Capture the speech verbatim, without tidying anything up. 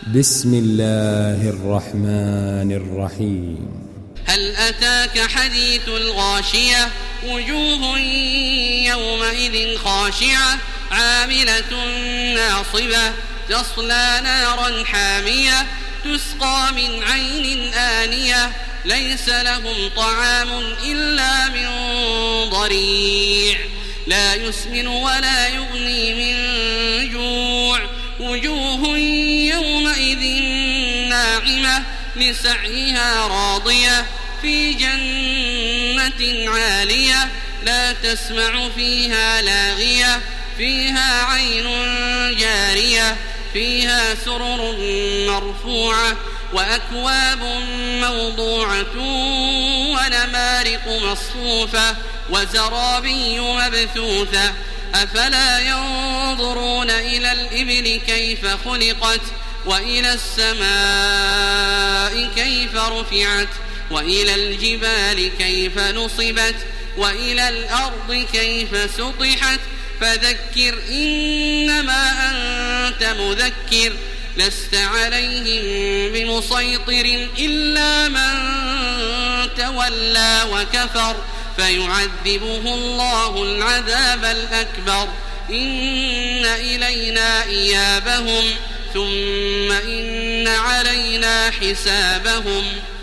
بسم الله الرحمن الرحيم. هل أتاك حديث الغاشية وجوه يومئذ خاشعة عاملة ناصبة تصلى نارا حامية تسقى من عين آنية ليس لهم طعام إلا من ضريع لا يسمن ولا يغني من جوع وجوه يومئذ ناعمة لسعيها راضية في جنة عالية لا تسمع فيها لاغية فيها عين جارية فيها سرر مرفوعة وأكواب موضوعة ونمارق مصفوفة وزرابي مبثوثة أفلا ينظرون إلى الإبل كيف خلقت وإلى السماء كيف رفعت وإلى الجبال كيف نصبت وإلى الأرض كيف سطحت فذكر إنما أنت مذكر لست عليهم بمسيطر إلا من تولى وكفر فيعذبه الله العذاب الأكبر إن إلينا إيابهم ثم إن علينا حسابهم.